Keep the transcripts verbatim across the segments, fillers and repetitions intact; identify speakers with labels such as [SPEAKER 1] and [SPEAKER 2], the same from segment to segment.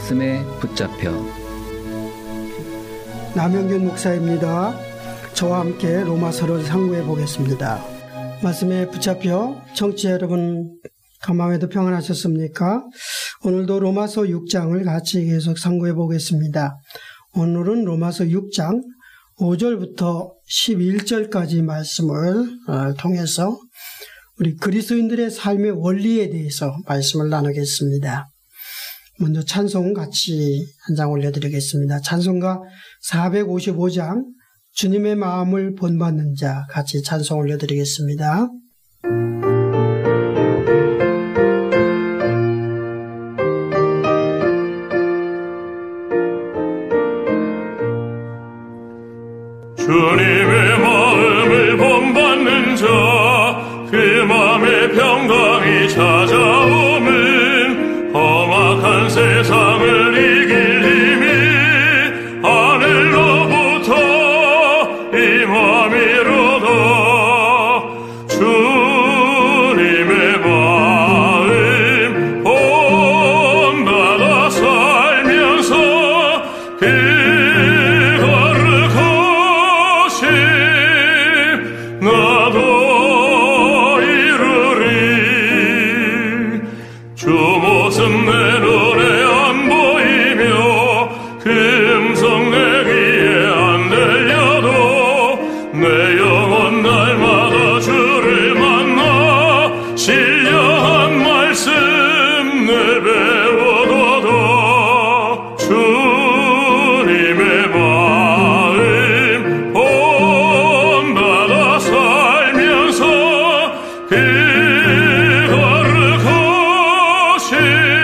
[SPEAKER 1] 말씀에 붙잡혀.
[SPEAKER 2] 남영균 목사입니다. 저와 함께 로마서를 상고해 보겠습니다. 말씀에 붙잡혀 청취자 여러분, 간밤에도 평안하셨습니까? 오늘도 로마서 육 장을 같이 계속 상고해 보겠습니다. 오늘은 로마서 육 장 오 절부터 십일 절까지 말씀을 통해서 우리 그리스도인들의 삶의 원리에 대해서 말씀을 나누겠습니다. 먼저 찬송 같이 한 장 올려드리겠습니다. 찬송가 사백오십오 장 주님의 마음을 본받는 자 같이 찬송 올려드리겠습니다.
[SPEAKER 3] 주님의 마음을 본받는 자, 그 마음의 평강이 찾아오면 험악한 세상을 이길 힘이 하늘로부터 임함이로다. 주님의 마음 본받아 살면서 그 나도 이루리. 주 모습 내 눈에 안 보이며 그 음성 내 귀에 안 들려도 내 영혼 날마다 주를 만나 신령한 말씀 내 배워도다. 주님의 마음 본받아 살면서 그 거룩하심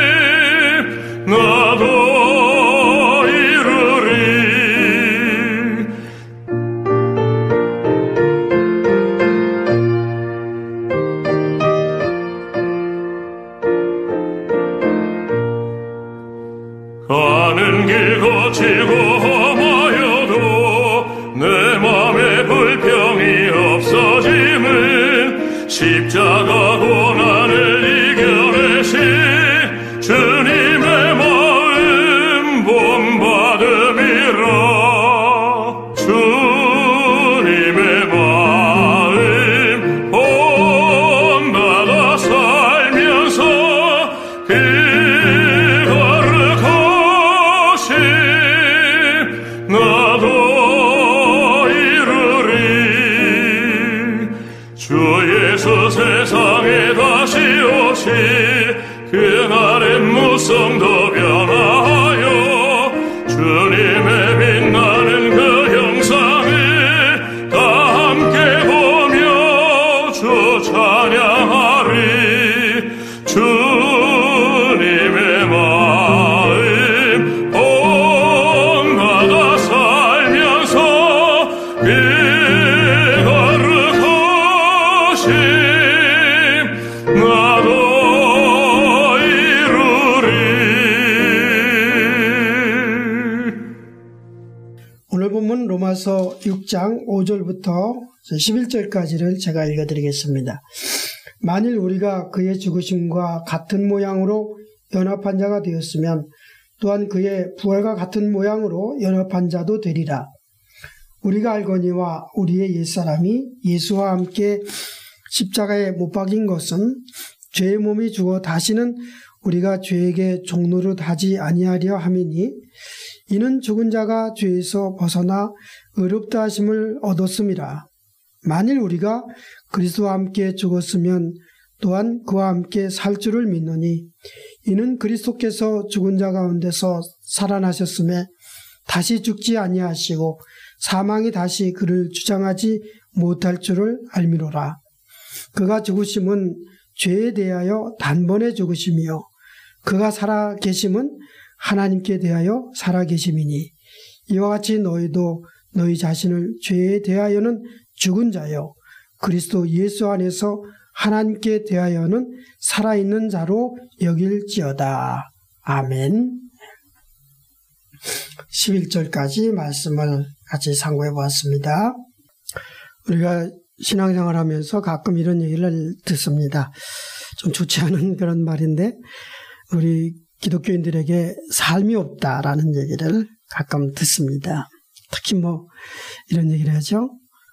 [SPEAKER 3] 나도 이루리. 가는 길 거치고 험하여도 내 맘에 불평이 없어짐은 십자가 고난을 이겨내신 주님의 마음 본받음이라. 주님의 마음 본받아 살면서 그 거룩하심 나도 이루리. 주 예수 세상에 다시 오실 그날의 무성도 변화하여 주님의 빛나는 그 형상을 다 함께 보며 주 찬양하리. 주님의 마음 본받아 살면서 그 거룩하심 나도 이루리.
[SPEAKER 2] 오늘 본문 로마서 육 장 오 절부터 십일 절까지를 제가 읽어드리겠습니다. 만일 우리가 그의 죽으심과 같은 모양으로 연합한 자가 되었으면 또한 그의 부활과 같은 모양으로 연합한 자도 되리라. 우리가 알거니와 우리의 옛사람이 예수와 함께 십자가에 못 박인 것은 죄의 몸이 죽어 다시는 우리가 죄에게 종노릇 하지 아니하려 함이니, 이는 죽은 자가 죄에서 벗어나 의롭다 하심을 얻었음이라. 만일 우리가 그리스도와 함께 죽었으면 또한 그와 함께 살 줄을 믿노니, 이는 그리스도께서 죽은 자 가운데서 살아나셨음에 다시 죽지 아니하시고 사망이 다시 그를 주장하지 못할 줄을 알미로라. 그가 죽으심은 죄에 대하여 단번에 죽으심이요 그가 살아 계심은 하나님께 대하여 살아 계심이니, 이와 같이 너희도 너희 자신을 죄에 대하여는 죽은 자요 그리스도 예수 안에서 하나님께 대하여는 살아있는 자로 여길지어다. 아멘. 십일 절까지 말씀을 같이 상고해 보았습니다. 우리가 신앙생활 하면서 가끔 이런 얘기를 듣습니다. 좀 좋지 않은 그런 말인데, 우리 기독교인들에게 삶이 없다라는 얘기를 가끔 듣습니다. 특히 뭐 이런 얘기를 하죠.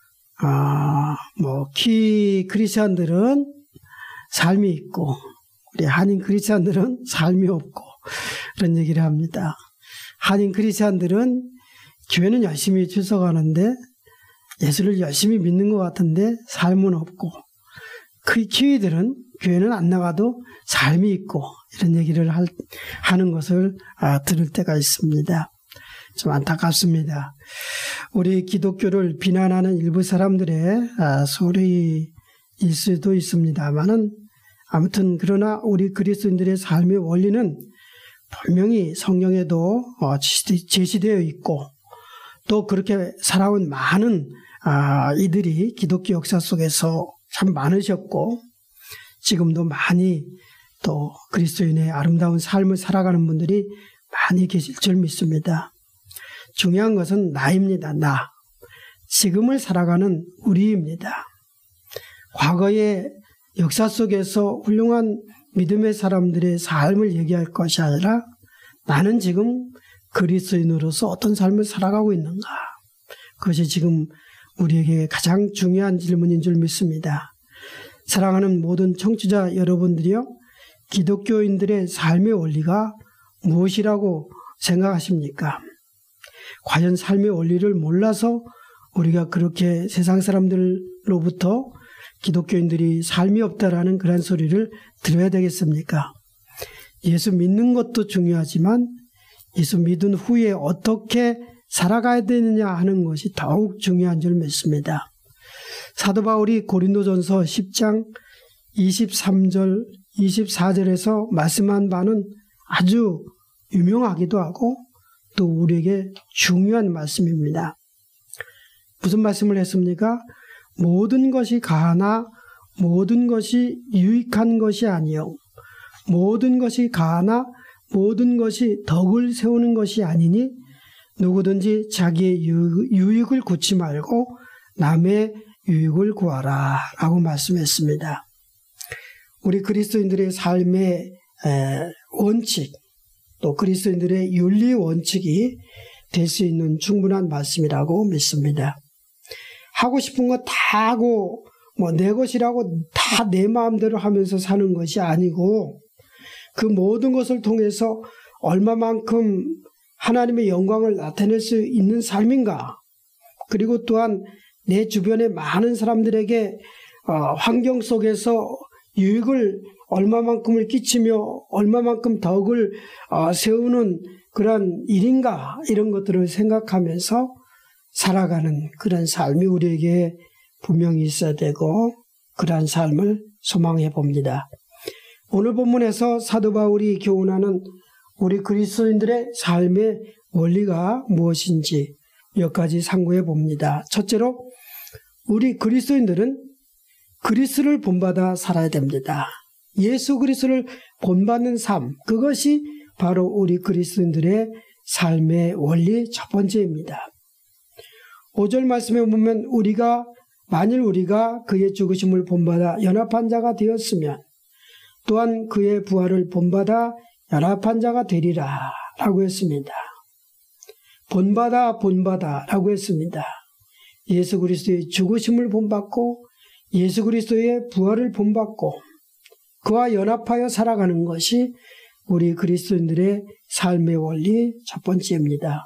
[SPEAKER 2] 아, 뭐 키 크리스천들은 삶이 있고 우리 한인 크리스천들은 삶이 없고 그런 얘기를 합니다. 한인 크리스천들은 교회는 열심히 출석하는데 예수를 열심히 믿는 것 같은데 삶은 없고, 그 키위들은 교회는 안 나가도 삶이 있고 이런 얘기를 할, 하는 것을 아, 들을 때가 있습니다. 좀 안타깝습니다. 우리 기독교를 비난하는 일부 사람들의 아, 소리일 수도 있습니다만은, 아무튼 그러나 우리 그리스도인들의 삶의 원리는 분명히 성경에도 어, 제시되어 있고, 또 그렇게 살아온 많은 아, 이들이 기독교 역사 속에서 참 많으셨고, 지금도 많이 또 그리스도인의 아름다운 삶을 살아가는 분들이 많이 계실 줄 믿습니다. 중요한 것은 나입니다. 나. 지금을 살아가는 우리입니다. 과거의 역사 속에서 훌륭한 믿음의 사람들의 삶을 얘기할 것이 아니라, 나는 지금 그리스도인으로서 어떤 삶을 살아가고 있는가. 그것이 지금 우리에게 가장 중요한 질문인 줄 믿습니다. 사랑하는 모든 청취자 여러분들이요, 기독교인들의 삶의 원리가 무엇이라고 생각하십니까? 과연 삶의 원리를 몰라서 우리가 그렇게 세상 사람들로부터 기독교인들이 삶이 없다라는 그런 소리를 들어야 되겠습니까? 예수 믿는 것도 중요하지만 예수 믿은 후에 어떻게 살아가야 되느냐 하는 것이 더욱 중요한 줄 믿습니다. 사도 바울이 고린도전서 십 장 이십삼 절 이십사 절에서 말씀한 바는 아주 유명하기도 하고 또 우리에게 중요한 말씀입니다. 무슨 말씀을 했습니까? 모든 것이 가하나 모든 것이 유익한 것이 아니요, 모든 것이 가하나 모든 것이 덕을 세우는 것이 아니니 누구든지 자기의 유익을 구치 말고 남의 유익을 구하라 라고 말씀했습니다. 우리 그리스도인들의 삶의 원칙, 또 그리스도인들의 윤리 원칙이 될 수 있는 충분한 말씀이라고 믿습니다. 하고 싶은 거 다 하고 뭐 내 것이라고 다 내 마음대로 하면서 사는 것이 아니고, 그 모든 것을 통해서 얼마만큼 하나님의 영광을 나타낼 수 있는 삶인가, 그리고 또한 내 주변의 많은 사람들에게 어, 환경 속에서 유익을 얼마만큼을 끼치며 얼마만큼 덕을 어, 세우는 그런 일인가, 이런 것들을 생각하면서 살아가는 그런 삶이 우리에게 분명히 있어야 되고, 그러한 삶을 소망해 봅니다. 오늘 본문에서 사도 바울이 교훈하는 우리 그리스도인들의 삶의 원리가 무엇인지 몇 가지 상고해 봅니다. 첫째로, 우리 그리스도인들은 그리스도를 본받아 살아야 됩니다. 예수 그리스도를 본받는 삶, 그것이 바로 우리 그리스도인들의 삶의 원리 첫 번째입니다. 오 절 말씀에 보면, 우리가 만일 우리가 그의 죽으심을 본받아 연합한 자가 되었으면 또한 그의 부활을 본받아 연합한 자가 되리라 라고 했습니다. 본받아 본받아 라고 했습니다. 예수 그리스도의 죽으심을 본받고 예수 그리스도의 부활을 본받고 그와 연합하여 살아가는 것이 우리 그리스도인들의 삶의 원리 첫 번째입니다.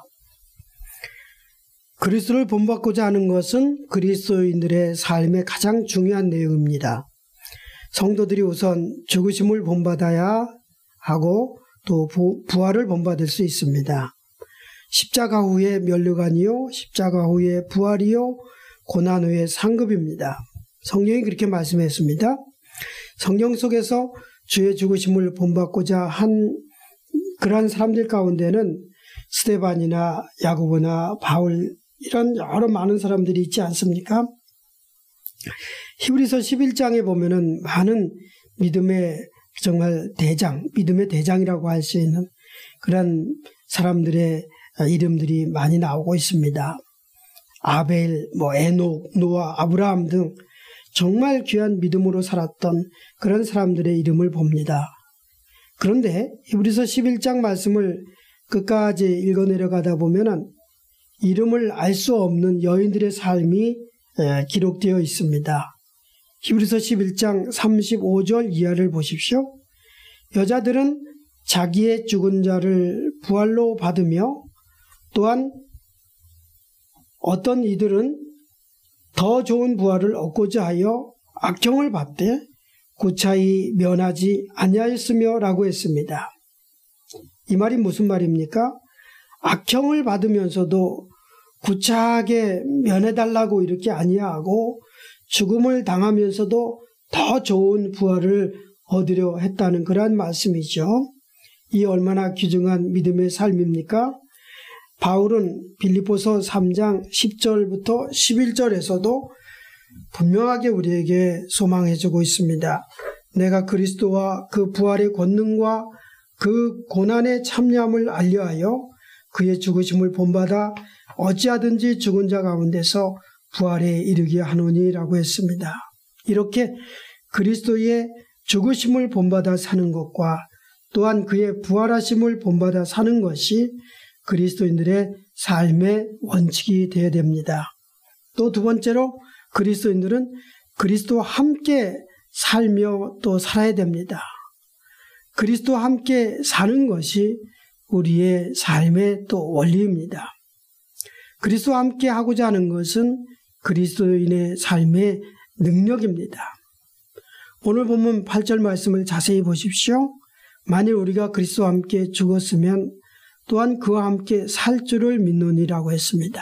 [SPEAKER 2] 그리스도를 본받고자 하는 것은 그리스도인들의 삶의 가장 중요한 내용입니다. 성도들이 우선 죽으심을 본받아야 하고 또 부활을 본받을 수 있습니다. 십자가 후에 면류관이요, 십자가 후에 부활이요, 고난 후에 상급입니다. 성경이 그렇게 말씀했습니다. 성경 속에서 주의 죽으심을 본받고자 한 그러한 사람들 가운데는 스데반이나 야고보나 바울, 이런 여러 많은 사람들이 있지 않습니까? 히브리서 십일 장에 보면은 많은 믿음의 정말 대장, 믿음의 대장이라고 할 수 있는 그런 사람들의 이름들이 많이 나오고 있습니다. 아벨, 뭐 에녹, 노아, 아브라함 등 정말 귀한 믿음으로 살았던 그런 사람들의 이름을 봅니다. 그런데 히브리서 십일 장 말씀을 끝까지 읽어 내려가다 보면은 이름을 알 수 없는 여인들의 삶이 기록되어 있습니다. 히브리서 십일 장 삼십오 절 이하를 보십시오. 여자들은 자기의 죽은 자를 부활로 받으며 또한 어떤 이들은 더 좋은 부활을 얻고자 하여 악형을 받되 구차히 면하지 아니하였으며 라고 했습니다. 이 말이 무슨 말입니까? 악형을 받으면서도 구차하게 면해달라고 이렇게 아니하고 죽음을 당하면서도 더 좋은 부활을 얻으려 했다는 그러한 말씀이죠. 이 얼마나 귀중한 믿음의 삶입니까? 바울은 빌립보서 삼 장 십 절부터 십일 절에서도 분명하게 우리에게 소망해주고 있습니다. 내가 그리스도와 그 부활의 권능과 그 고난의 참여함을 알려하여 그의 죽으심을 본받아 어찌하든지 죽은 자 가운데서 부활에 이르게 하노니라고 했습니다. 이렇게 그리스도의 죽으심을 본받아 사는 것과 또한 그의 부활하심을 본받아 사는 것이 그리스도인들의 삶의 원칙이 되어야 됩니다. 또 두 번째로 그리스도인들은 그리스도와 함께 살며 또 살아야 됩니다. 그리스도와 함께 사는 것이 우리의 삶의 또 원리입니다. 그리스도와 함께 하고자 하는 것은 그리스도인의 삶의 능력입니다. 오늘 본문 팔 절 말씀을 자세히 보십시오. 만일 우리가 그리스도와 함께 죽었으면 또한 그와 함께 살 줄을 믿노니라고 했습니다.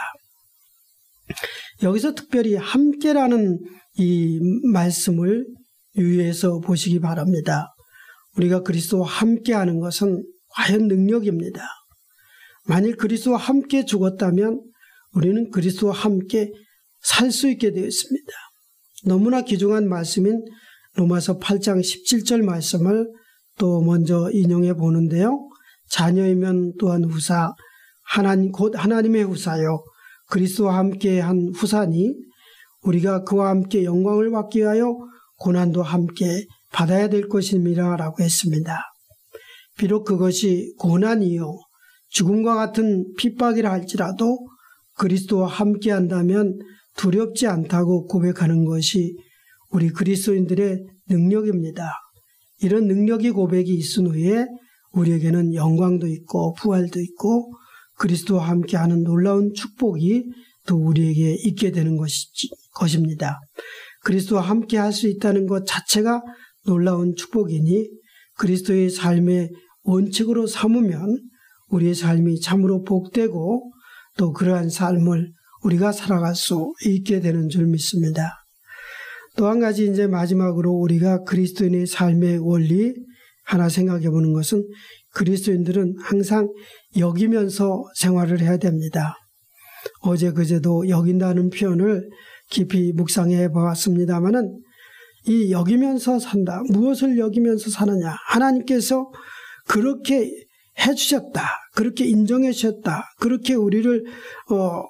[SPEAKER 2] 여기서 특별히 함께라는 이 말씀을 유의해서 보시기 바랍니다. 우리가 그리스도와 함께하는 것은 과연 능력입니다. 만일 그리스도와 함께 죽었다면 우리는 그리스도와 함께 살 수 있게 되어 있습니다. 너무나 귀중한 말씀인 로마서 팔 장 십칠 절 말씀을 또 먼저 인용해 보는데요. 자녀이면 또한 후사, 하나님 곧 하나님의 후사요 그리스도와 함께한 후사니 우리가 그와 함께 영광을 받기 위하여 고난도 함께 받아야 될 것임이라 라고 했습니다. 비록 그것이 고난이요 죽음과 같은 핍박이라 할지라도 그리스도와 함께한다면 두렵지 않다고 고백하는 것이 우리 그리스도인들의 능력입니다. 이런 능력이 고백이 있은 후에 우리에게는 영광도 있고 부활도 있고 그리스도와 함께하는 놀라운 축복이 또 우리에게 있게 되는 것이, 것입니다. 그리스도와 함께할 수 있다는 것 자체가 놀라운 축복이니 그리스도의 삶의 원칙으로 삼으면 우리의 삶이 참으로 복되고 또 그러한 삶을 우리가 살아갈 수 있게 되는 줄 믿습니다. 또 한 가지 이제 마지막으로 우리가 그리스도인의 삶의 원리 하나 생각해 보는 것은 그리스도인들은 항상 여기면서 생활을 해야 됩니다. 어제 그제도 여긴다는 표현을 깊이 묵상해 보았습니다마는 이 여기면서 산다. 무엇을 여기면서 사느냐. 하나님께서 그렇게 해주셨다. 그렇게 인정해 주셨다. 그렇게 우리를 어,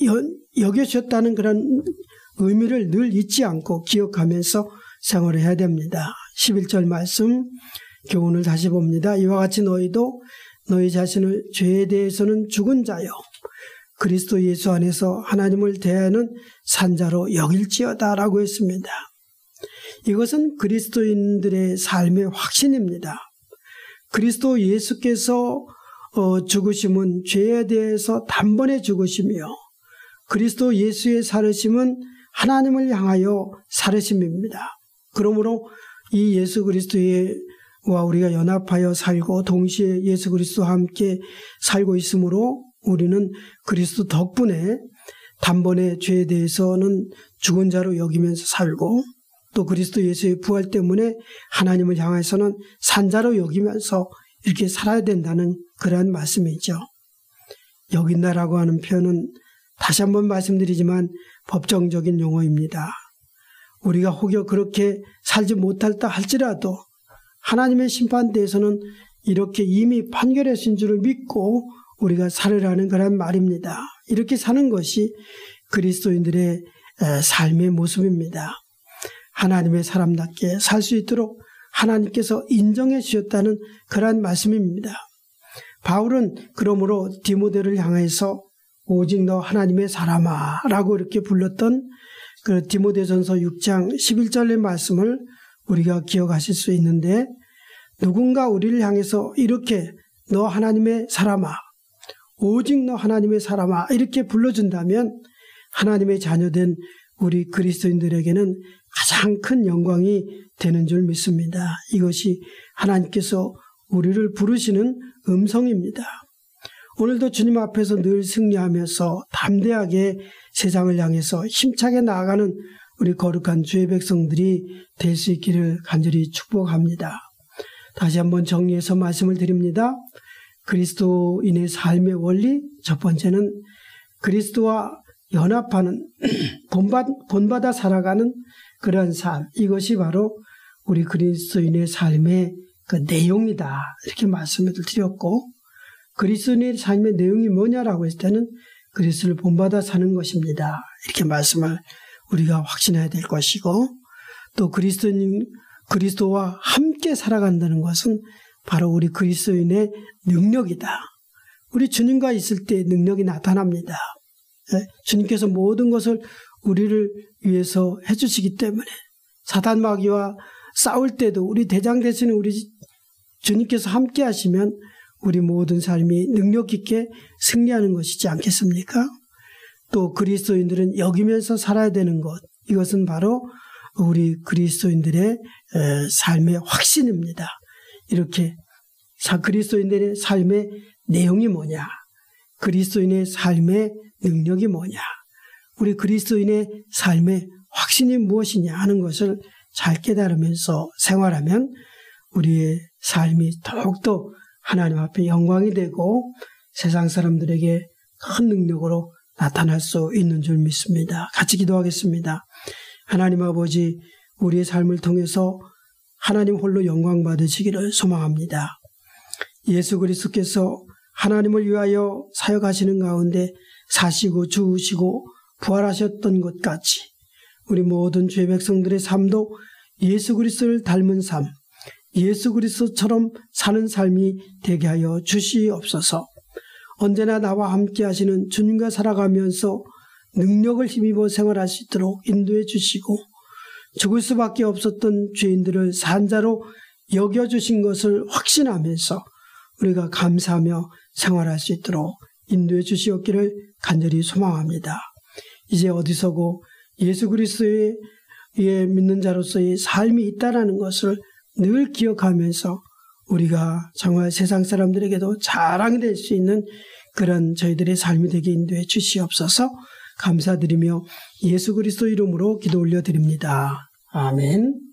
[SPEAKER 2] 여겨주셨다는 그런 의미를 늘 잊지 않고 기억하면서 생활을 해야 됩니다. 십일 절 말씀 교훈을 다시 봅니다. 이와 같이 너희도 너희 자신을 죄에 대해서는 죽은 자요 그리스도 예수 안에서 하나님을 대하는 산자로 여길지어다 라고 했습니다. 이것은 그리스도인들의 삶의 확신입니다. 그리스도 예수께서 어, 죽으심은 죄에 대해서 단번에 죽으시며 그리스도 예수의 살으심은 하나님을 향하여 살으심입니다. 그러므로 이 예수 그리스도와 우리가 연합하여 살고 동시에 예수 그리스도와 함께 살고 있으므로 우리는 그리스도 덕분에 단번에 죄에 대해서는 죽은 자로 여기면서 살고 또 그리스도 예수의 부활 때문에 하나님을 향해서는 산자로 여기면서 이렇게 살아야 된다는 그러한 말씀이죠. 여긴다라고 하는 표현은 다시 한번 말씀드리지만 법정적인 용어입니다. 우리가 혹여 그렇게 살지 못할다 할지라도 하나님의 심판대에서는 이렇게 이미 판결하신 줄을 믿고 우리가 살으라는 그런 말입니다. 이렇게 사는 것이 그리스도인들의 삶의 모습입니다. 하나님의 사람답게 살 수 있도록 하나님께서 인정해 주셨다는 그러한 말씀입니다. 바울은 그러므로 디모데를 향해서 오직 너 하나님의 사람아 라고 이렇게 불렀던 그 디모데전서 육 장 십일 절의 말씀을 우리가 기억하실 수 있는데, 누군가 우리를 향해서 이렇게 너 하나님의 사람아, 오직 너 하나님의 사람아 이렇게 불러준다면 하나님의 자녀된 우리 그리스도인들에게는 가장 큰 영광이 되는 줄 믿습니다. 이것이 하나님께서 우리를 부르시는 음성입니다. 오늘도 주님 앞에서 늘 승리하면서 담대하게 세상을 향해서 힘차게 나아가는 우리 거룩한 주의 백성들이 될 수 있기를 간절히 축복합니다. 다시 한번 정리해서 말씀을 드립니다. 그리스도인의 삶의 원리, 첫 번째는 그리스도와 연합하는 본받, 본받아 살아가는 그러한 삶, 이것이 바로 우리 그리스도인의 삶의 그 내용이다 이렇게 말씀을 드렸고, 그리스도인의 삶의 내용이 뭐냐라고 했을 때는 그리스도를 본받아 사는 것입니다 이렇게 말씀을 우리가 확신해야 될 것이고, 또 그리스도인, 그리스도와 함께 살아간다는 것은 바로 우리 그리스도인의 능력이다. 우리 주님과 있을 때 능력이 나타납니다. 주님께서 모든 것을 우리를 위해서 해주시기 때문에 사단 마귀와 싸울 때도 우리 대장 되시는 우리 주님께서 함께 하시면 우리 모든 삶이 능력 있게 승리하는 것이지 않겠습니까? 또 그리스도인들은 여기면서 살아야 되는 것, 이것은 바로 우리 그리스도인들의 삶의 확신입니다. 이렇게 그리스도인들의 삶의 내용이 뭐냐, 그리스도인의 삶의 능력이 뭐냐, 우리 그리스도인의 삶의 확신이 무엇이냐 하는 것을 잘 깨달으면서 생활하면 우리의 삶이 더욱더 하나님 앞에 영광이 되고 세상 사람들에게 큰 능력으로 나타날 수 있는 줄 믿습니다. 같이 기도하겠습니다. 하나님 아버지, 우리의 삶을 통해서 하나님 홀로 영광 받으시기를 소망합니다. 예수 그리스도께서 하나님을 위하여 사역하시는 가운데 사시고 죽으시고 부활하셨던 것 같이 우리 모든 죄 백성들의 삶도 예수 그리스도를 닮은 삶, 예수 그리스도처럼 사는 삶이 되게 하여 주시옵소서. 언제나 나와 함께 하시는 주님과 살아가면서 능력을 힘입어 생활할 수 있도록 인도해 주시고, 죽을 수밖에 없었던 죄인들을 산자로 여겨주신 것을 확신하면서 우리가 감사하며 생활할 수 있도록 인도해 주시옵기를 간절히 소망합니다. 이제 어디서고 예수 그리스도의 믿는 자로서의 삶이 있다는 것을 늘 기억하면서 우리가 정말 세상 사람들에게도 자랑이 될 수 있는 그런 저희들의 삶이 되게 인도해 주시옵소서. 감사드리며 예수 그리스도 이름으로 기도 올려드립니다. 아멘.